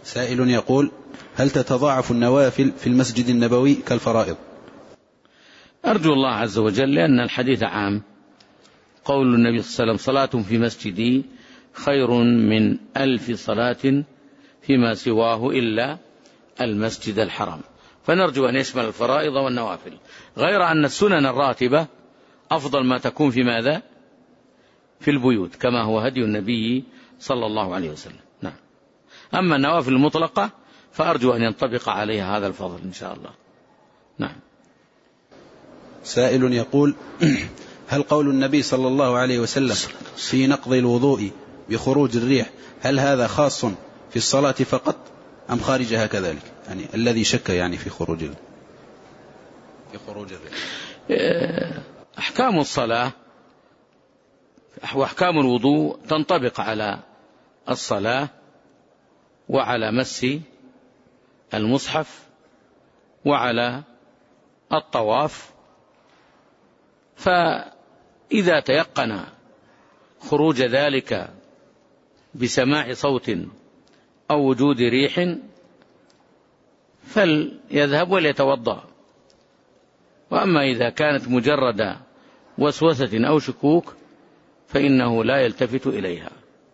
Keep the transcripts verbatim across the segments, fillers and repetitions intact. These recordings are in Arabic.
سائل يقول: هل تتضاعف النوافل في المسجد النبوي كالفرائض؟ أرجو الله عز وجل، لأن الحديث عام. قول النبي صلى الله عليه وسلم: صلاة في مسجدي خير من ألف صلاة فيما سواه إلا المسجد الحرام. فنرجو أن يشمل الفرائض والنوافل، غير أن السنن الراتبة أفضل ما تكون في ماذا؟ في البيوت، كما هو هدي النبي صلى الله عليه وسلم. نعم. أما النوافل المطلقة فأرجو أن ينطبق عليها هذا الفضل إن شاء الله. نعم. سائل يقول: هل قول النبي صلى الله عليه وسلم في نقض الوضوء بخروج الريح هل هذا خاص في الصلاة فقط أم خارجها كذلك؟ يعني الذي شك يعني في خروج في خروج الريح. أحكام الصلاة وأحكام الوضوء تنطبق على الصلاة وعلى مس المصحف وعلى الطواف. فإذا تيقن خروج ذلك بسماع صوت أو وجود ريح فليذهب وليتوضأ. وأما إذا كانت مجرد وسوسة أو شكوك فإنه لا يلتفت إليها.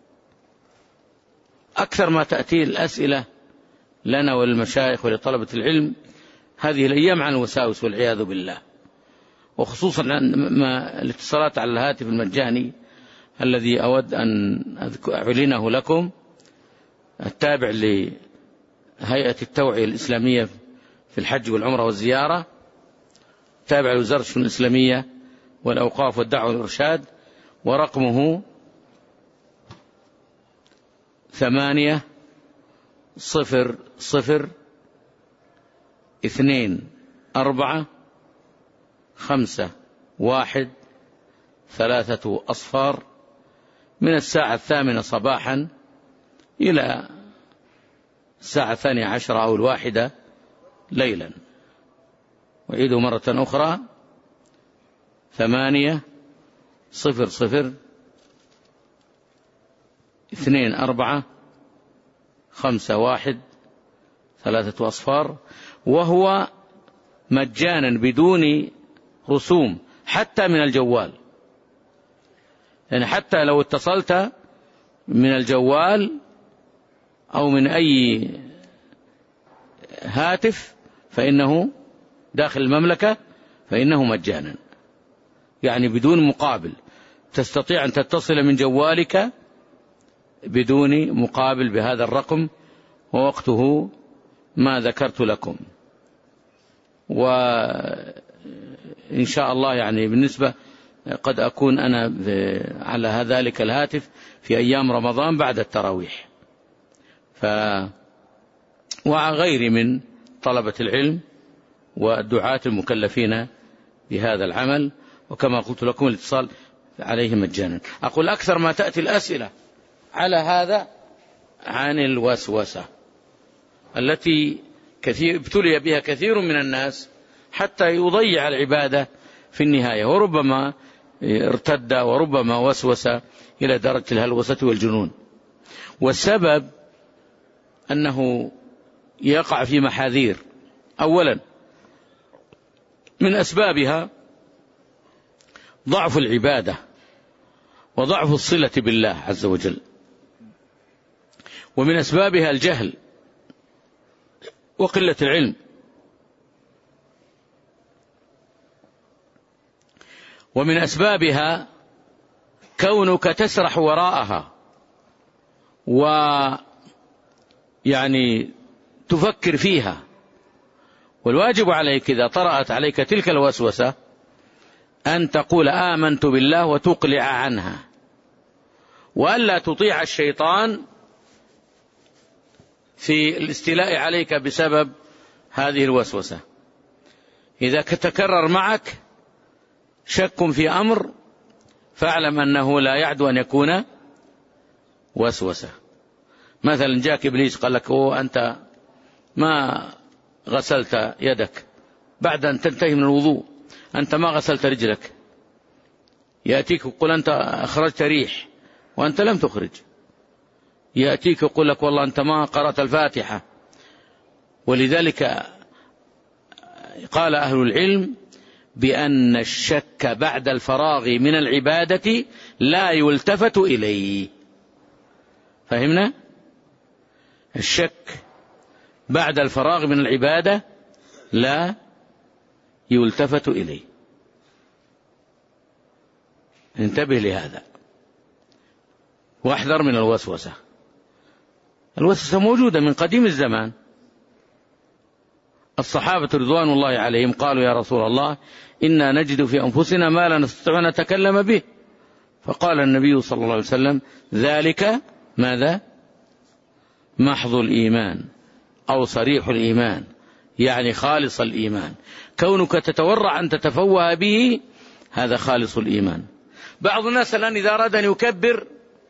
أكثر ما تأتي الأسئلة لنا وللمشايخ ولطلبة العلم هذه الأيام عن الوساوس والعياذ بالله، وخصوصا ما الاتصالات على الهاتف المجاني الذي أود أن أعلنه لكم، التابع لهيئة التوعية الإسلامية في الحج والعمرة والزيارة، تابع لوزارة الشؤون الإسلامية والأوقاف والدعوة والإرشاد، ورقمه ثمانية صفر صفر اثنين أربعة خمسة واحد ثلاثة أصفار، من الساعة الثامنة صباحا إلى الساعة الثانية عشرة أو الواحدة ليلا. وعيده مرة أخرى: ثمانية صفر صفر اثنين أربعة خمسة واحد ثلاثة أصفار، وهو مجانا بدون رسوم حتى من الجوال. يعني حتى لو اتصلت من الجوال أو من أي هاتف فإنه داخل المملكة فإنه مجانا، يعني بدون مقابل. تستطيع أن تتصل من جوالك بدون مقابل بهذا الرقم، ووقته ما ذكرت لكم. وإن شاء الله يعني بالنسبة قد أكون أنا على ذلك الهاتف في أيام رمضان بعد التراويح، ف وغيري من طلبة العلم والدعاة المكلفين بهذا العمل. وكما قلت لكم الاتصال عليه مجانا. أقول أكثر ما تأتي الأسئلة على هذا عن الوسوسة التي كثير ابتلي بها كثير من الناس حتى يضيع العبادة في النهاية، وربما ارتد وربما وسوس إلى درجة الهلوسة والجنون. والسبب أنه يقع في محاذير. أولا من أسبابها ضعف العبادة وضعف الصلة بالله عز وجل، ومن أسبابها الجهل وقلة العلم، ومن أسبابها كونك تسرح وراءها ويعني تفكر فيها. والواجب عليك إذا طرأت عليك تلك الوسوسة أن تقول آمنت بالله وتقلع عنها، وألا تطيع الشيطان في الاستيلاء عليك بسبب هذه الوسوسة. إذا تكرر معك شك في أمر فاعلم أنه لا يعدو أن يكون وسوسة. مثلا جاك إبليس قال لك أوه أنت ما غسلت يدك بعد أن تنتهي من الوضوء، أنت ما غسلت رجلك، يأتيك ويقول أنت أخرجت ريح وأنت لم تخرج. يأتيك يقول لك والله أنت ما قرأت الفاتحة. ولذلك قال أهل العلم بأن الشك بعد الفراغ من العبادة لا يلتفت إليه. فهمنا؟ الشك بعد الفراغ من العبادة لا يلتفت إليه. انتبه لهذا واحذر من الوسوسة. الوسوسة موجودة من قديم الزمان. الصحابة رضوان الله عليهم قالوا يا رسول الله إنا نجد في أنفسنا ما لا نستطيع أن نتكلم به، فقال النبي صلى الله عليه وسلم ذلك ماذا؟ محض الإيمان أو صريح الإيمان، يعني خالص الإيمان. كونك تتورع أن تتفوه به هذا خالص الإيمان. بعض الناس الآن إذا أراد أن يكبر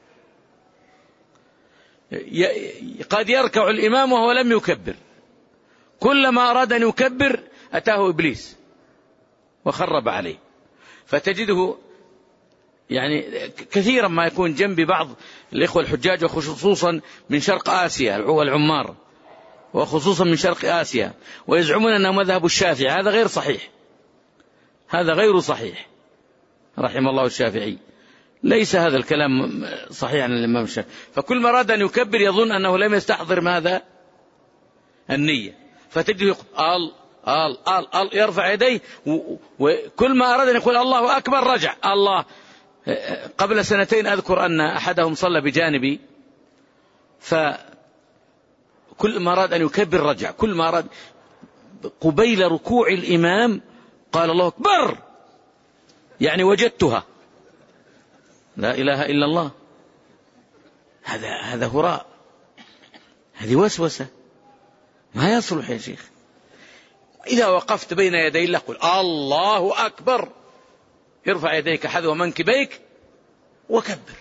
قد يركع الإمام وهو لم يكبر، كلما أراد أن يكبر أتاه إبليس وخرب عليه. فتجده يعني كثيرا ما يكون جنب بعض الإخوة الحجاج وخصوصا من شرق آسيا العمار وخصوصا من شرق آسيا ويزعمون أنه مذهب الشافعي. هذا غير صحيح، هذا غير صحيح رحم الله الشافعي. ليس هذا الكلام صحيح عن الإمام الشافعي. فكل ما أراد أن يكبر يظن أنه لم يستحضر ماذا؟ النية. فتجده يقول آل آل آل آل يرفع يديه، وكل ما أراد أن يقول الله أكبر رجع الله. قبل سنتين أذكر أن أحدهم صلى بجانبي، فكل ما أراد أن يكبر رجع، كل ما أراد قبيل ركوع الإمام قال الله أكبر، يعني وجدتها. لا إله إلا الله. هذا هذا هراء، هذه وسوسة، ما يصلح يا شيخ. إذا وقفت بين يدي الله قل الله أكبر، ارفع يديك حذو منكبيك وكبر.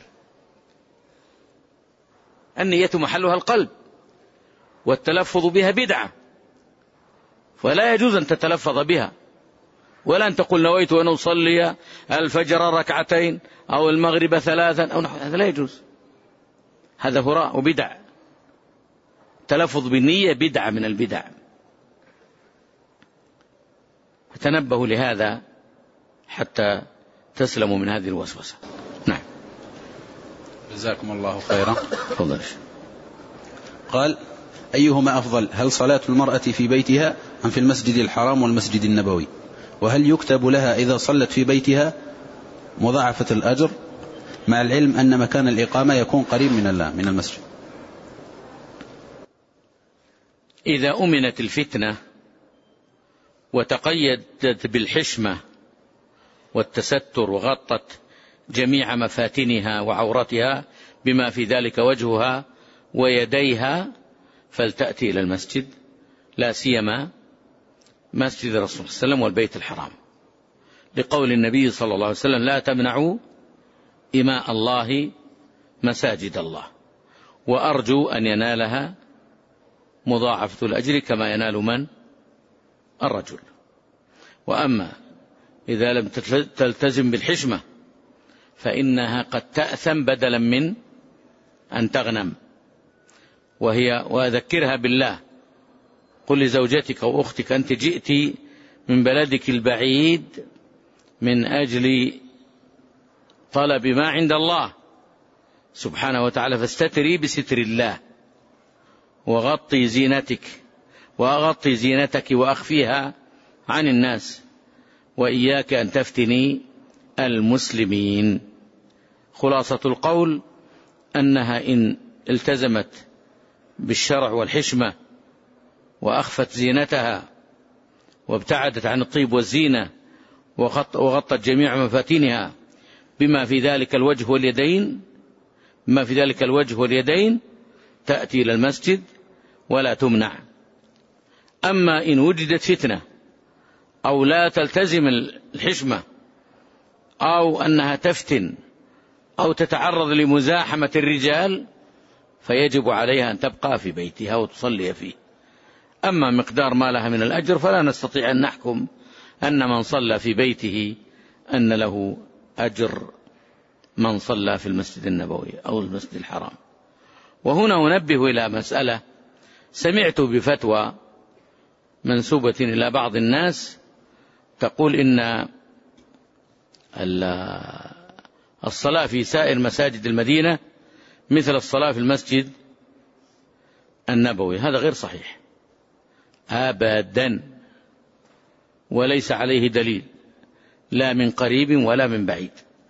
النية محلها القلب، والتلفظ بها بدعة، فلا يجوز أن تتلفظ بها، ولا أن تقول نويت أن أصلي الفجر ركعتين أو المغرب ثلاثا أو نحو. هذا لا يجوز، هذا هراء وبدع. التلفظ بالنية بدعة من البدع. فتنبهوا لهذا حتى تسلموا من هذه الوسوسة. نعم. جزاكم الله خيرا. تفضل. قال أيهما أفضل، هل صلاة المرأة في بيتها أم في المسجد الحرام والمسجد النبوي؟ وهل يكتب لها إذا صلت في بيتها مضاعفة الأجر، مع العلم أن مكان الإقامة يكون قريب من الله من المسجد؟ إذا أمنت الفتنة وتقيدت بالحشمة والتستر وغطت جميع مفاتنها وعورتها بما في ذلك وجهها ويديها، فلتأتي إلى المسجد، لا سيما مسجد الرسول صلى الله عليه وسلم والبيت الحرام، لقول النبي صلى الله عليه وسلم لا تمنعوا إماء الله مساجد الله، وأرجو أن ينالها مضاعفة الأجر كما ينال من؟ الرجل. وأما إذا لم تلتزم بالحشمة فإنها قد تأثم بدلا من أن تغنم. وهي وأذكرها بالله، قل لزوجتك أو أختك أنت جئت من بلدك البعيد من أجل طلب ما عند الله سبحانه وتعالى، فاستتري بستر الله وغطي زينتك وأغطي زينتك وأخفيها عن الناس، وإياك أن تفتني المسلمين. خلاصة القول أنها إن التزمت بالشرع والحشمة وأخفت زينتها وابتعدت عن الطيب والزينة وغطت جميع مفاتنها بما في ذلك الوجه واليدين بما في ذلك الوجه واليدين تأتي إلى المسجد ولا تمنع. أما إن وجدت فتنة أو لا تلتزم الحشمة أو أنها تفتن أو تتعرض لمزاحمة الرجال فيجب عليها أن تبقى في بيتها وتصلي فيه. أما مقدار ما لها من الأجر فلا نستطيع أن نحكم أن من صلى في بيته أن له أجر من صلى في المسجد النبوي أو المسجد الحرام. وهنا أنبه إلى مسألة سمعت بفتوى منسوبة إلى بعض الناس تقول إن الصلاة في سائر مساجد المدينة مثل الصلاة في المسجد النبوي. هذا غير صحيح أبدا، وليس عليه دليل لا من قريب ولا من بعيد.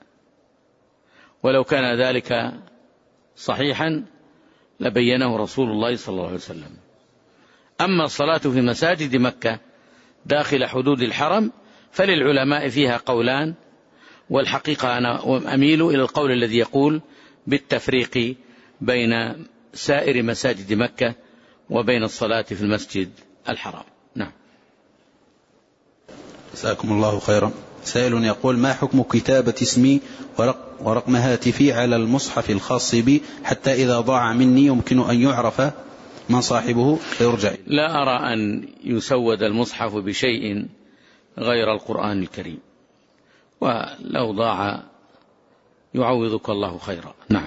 ولو كان ذلك صحيحا لبينه رسول الله صلى الله عليه وسلم. أما الصلاة في مساجد مكة داخل حدود الحرم فللعلماء فيها قولان، والحقيقة أنا أميل إلى القول الذي يقول بالتفريق بين سائر مساجد مكة وبين الصلاة في المسجد الحرام. نعم. جزاكم الله خيرا. سائل يقول: ما حكم كتابة اسمي ورق ورقم هاتفي على المصحف الخاص بي حتى إذا ضاع مني يمكن أن يعرف من صاحبه فيرجع؟ لا أرى أن يسود المصحف بشيء غير القرآن الكريم، ولو ضاع يعوضك الله خيرا. نعم.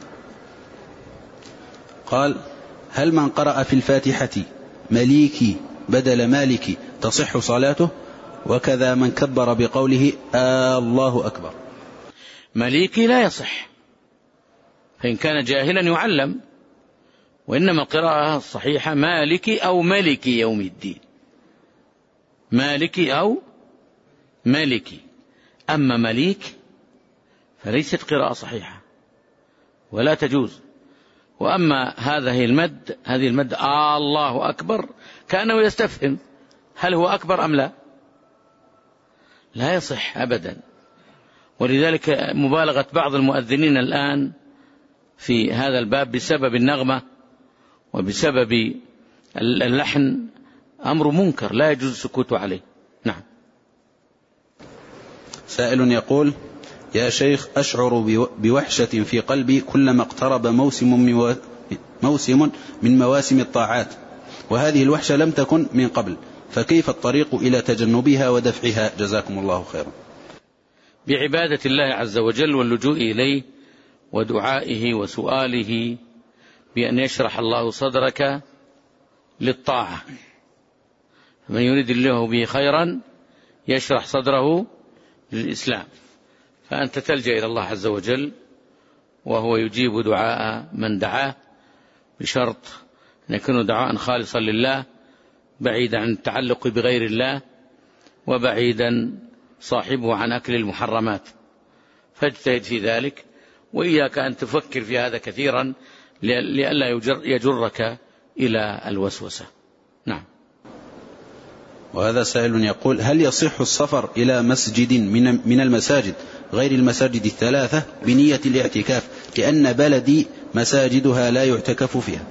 قال: هل من قرأ في الفاتحة مليكي بدل مالكي تصح صلاته؟ وكذا من كبر بقوله آه الله أكبر. مليكي لا يصح، فإن كان جاهلا يعلم، وإنما القراءة الصحيحة مالكي أو ملكي يوم الدين، مالكي أو ملكي. أما مليك فليست قراءة صحيحة ولا تجوز. وأما هذه المد هذه المد آه الله أكبر كأنه يستفهم هل هو أكبر أم لا، لا يصح أبدا. ولذلك مبالغة بعض المؤذنين الآن في هذا الباب بسبب النغمة وبسبب اللحن أمر منكر لا يجوز السكوت عليه. نعم. سائل يقول: يا شيخ، أشعر بوحشة في قلبي كلما اقترب موسم من موسم من مواسم الطاعات، وهذه الوحشة لم تكن من قبل، فكيف الطريق إلى تجنبها ودفعها؟ جزاكم الله خيرا. بعبادة الله عز وجل واللجوء إليه ودعائه وسؤاله بأن يشرح الله صدرك للطاعة، فمن يريد الله به خيرا يشرح صدره للإسلام، فأنت تلجأ إلى الله عز وجل وهو يجيب دعاء من دعاه، بشرط أن يكون دعاء خالصا لله بعيدا عن التعلق بغير الله وبعيدا صاحبه عن أكل المحرمات، فاجتهد في ذلك، وإياك أن تفكر في هذا كثيرا لئلا يجرك إلى الوسوسة. نعم. وهذا سائل يقول: هل يصح السفر إلى مسجد من المساجد غير المساجد الثلاثة بنية الاعتكاف، لأن بلدي مساجدها لا يعتكف فيها؟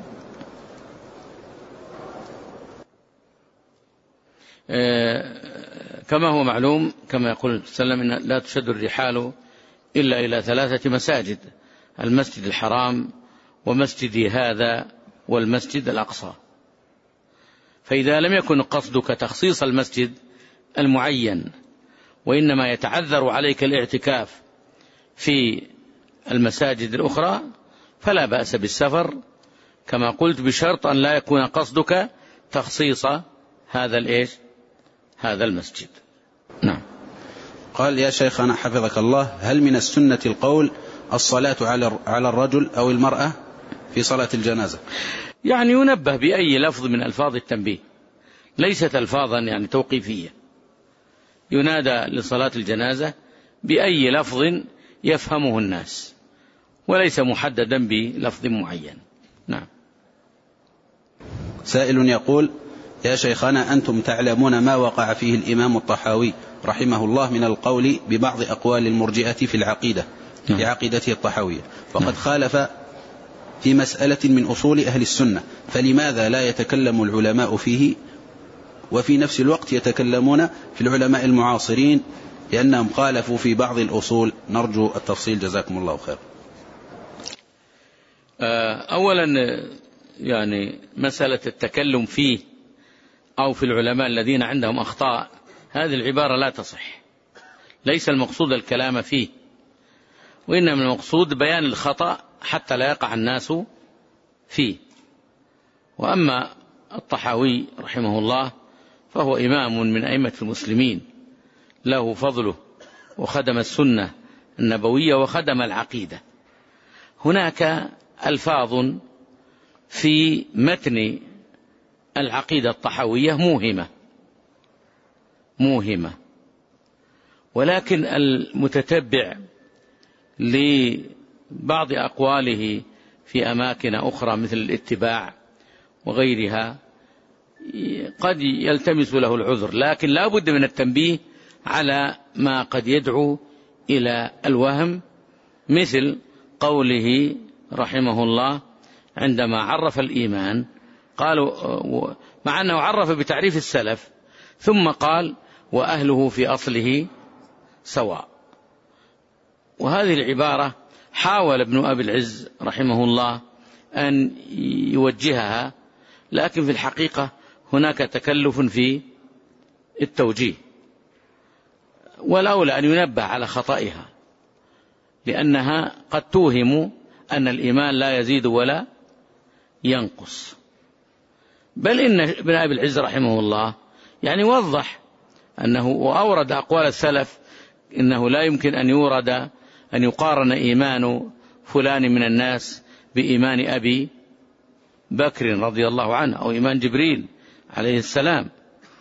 كما هو معلوم، كما يقول صلى الله عليه وسلم: لا تشد الرحال إلا إلى ثلاثة مساجد: المسجد الحرام ومسجدي هذا والمسجد الأقصى. فإذا لم يكن قصدك تخصيص المسجد المعين وإنما يتعذر عليك الاعتكاف في المساجد الأخرى فلا بأس بالسفر كما قلت، بشرط أن لا يكون قصدك تخصيص هذا الإيش هذا المسجد. نعم. قال: يا شيخنا حفظك الله، هل من السنة القول الصلاة على الرجل أو المرأة في صلاة الجنازة؟ يعني ينبه بأي لفظ من ألفاظ التنبيه، ليست ألفاظا يعني توقيفية، ينادى لصلاة الجنازة بأي لفظ يفهمه الناس وليس محددا بلفظ معين. نعم. سائل يقول: يا شيخنا، أنتم تعلمون ما وقع فيه الإمام الطحاوي رحمه الله من القول ببعض أقوال المرجئة في العقيدة في عقيدته الطحاوية، فقد خالف في مسألة من أصول أهل السنة، فلماذا لا يتكلم العلماء فيه وفي نفس الوقت يتكلمون في العلماء المعاصرين لأنهم خالفوا في بعض الأصول؟ نرجو التفصيل جزاكم الله خير. أولا يعني مسألة التكلم فيه أو في العلماء الذين عندهم أخطاء، هذه العبارة لا تصح، ليس المقصود الكلام فيه، وإنما المقصود بيان الخطأ حتى لا يقع الناس فيه. وأما الطحاوي رحمه الله فهو إمام من أئمة المسلمين، له فضله، وخدم السنة النبوية وخدم العقيدة. هناك ألفاظ في متن العقيدة الطحاوية موهمة موهمة ولكن المتتبع لبعض أقواله في أماكن أخرى مثل الاتباع وغيرها قد يلتمس له العذر، لكن لا بد من التنبيه على ما قد يدعو إلى الوهم، مثل قوله رحمه الله عندما عرف الإيمان قالوا، مع أنه عرف بتعريف السلف ثم قال وأهله في أصله سواء. وهذه العبارة حاول ابن أبي العز رحمه الله أن يوجهها، لكن في الحقيقة هناك تكلف في التوجيه، والأولى أن ينبه على خطئها، لأنها قد توهم أن الإيمان لا يزيد ولا ينقص. بل إن ابن أبي العز رحمه الله يعني وضح أنه وأورد أقوال السلف إنه لا يمكن أن يورد أن يقارن إيمان فلان من الناس بإيمان أبي بكر رضي الله عنه أو إيمان جبريل عليه السلام.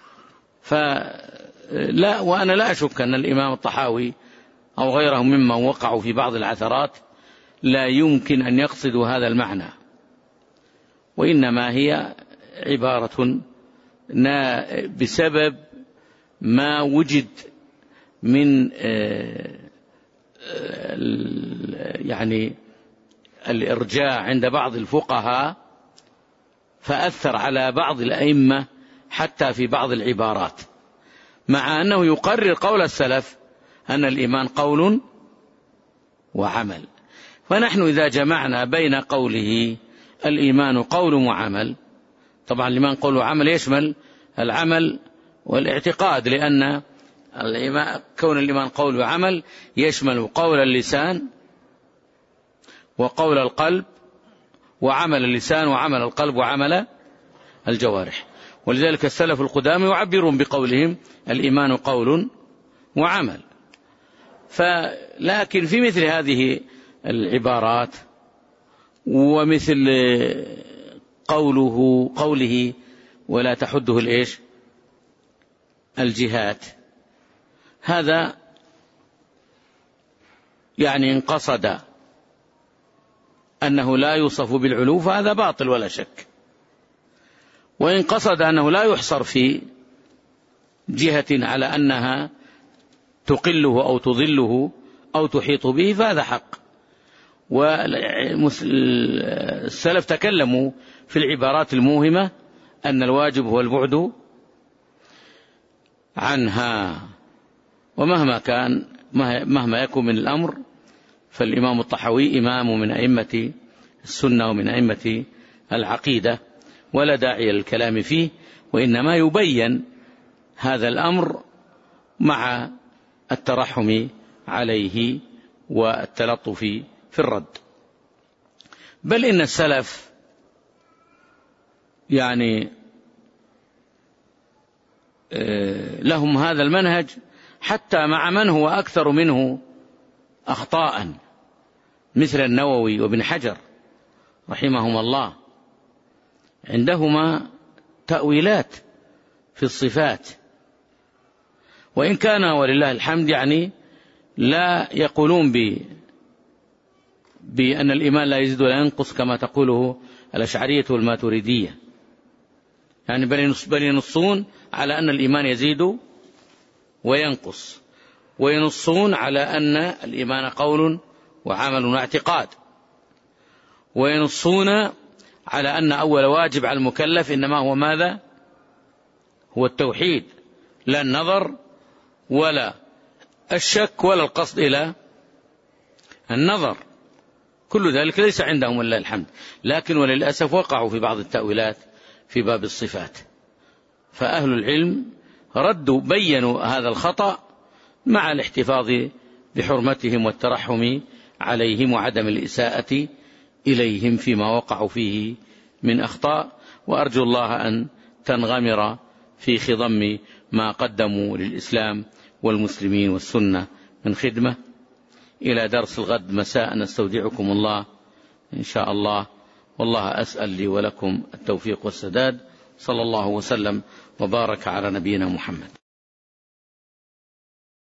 فلا وأنا لا أشك أن الإمام الطحاوي أو غيره ممن وقعوا في بعض العثرات لا يمكن أن يقصدوا هذا المعنى، وإنما هي عبارة بسبب ما وجد من يعني الإرجاء عند بعض الفقهاء فأثر على بعض الأئمة حتى في بعض العبارات، مع أنه يقرر قول السلف أن الإيمان قول وعمل. فنحن إذا جمعنا بين قوله الإيمان قول وعمل، طبعا الإيمان قول وعمل يشمل العمل والاعتقاد، لأن كون الإيمان قول وعمل يشمل قول اللسان وقول القلب وعمل اللسان وعمل القلب وعمل الجوارح. ولذلك السلف القدامى يعبرون بقولهم الإيمان قول وعمل. فلكن في مثل هذه العبارات ومثل قوله قوله ولا تحده الإيش الجهات، هذا يعني إن قصد أنه لا يوصف بالعلو فهذا باطل ولا شك، وإن قصد أنه لا يحصر في جهة على أنها تقله أو تظله أو تحيط به فهذا حق. والسلف تكلموا في العبارات الموهمة أن الواجب هو البعد عنها. ومهما كان مهما يكون من الأمر فالإمام الطحاوي إمام من أئمة السنة ومن أئمة العقيدة، ولا داعي للكلام فيه، وإنما يبين هذا الأمر مع الترحم عليه والتلطف في الرد. بل إن السلف يعني لهم هذا المنهج حتى مع من هو أكثر منه أخطاء مثل النووي وابن حجر رحمهما الله، عندهما تأويلات في الصفات، وإن كان ولله الحمد يعني لا يقولون ب بأن الإيمان لا يزيد ولا ينقص كما تقوله الأشعرية والماتريدية، يعني بل ينصون على أن الإيمان يزيد وينقص، وينصون على أن الإيمان قول وعمل واعتقاد، وينصون على أن أول واجب على المكلف إنما هو ماذا؟ هو التوحيد، لا النظر ولا الشك ولا القصد إلى النظر، كل ذلك ليس عندهم ولله الحمد. لكن وللأسف وقعوا في بعض التأويلات في باب الصفات، فأهل العلم ردوا بينوا هذا الخطأ مع الاحتفاظ بحرمتهم والترحم عليهم وعدم الإساءة إليهم فيما وقعوا فيه من أخطاء، وأرجو الله أن تنغمر في خضم ما قدموا للإسلام والمسلمين والسنة من خدمة. إلى درس الغد مساء نستودعكم الله إن شاء الله، والله أسأل لي ولكم التوفيق والسداد. صلى الله وسلم وبارك على نبينا محمد.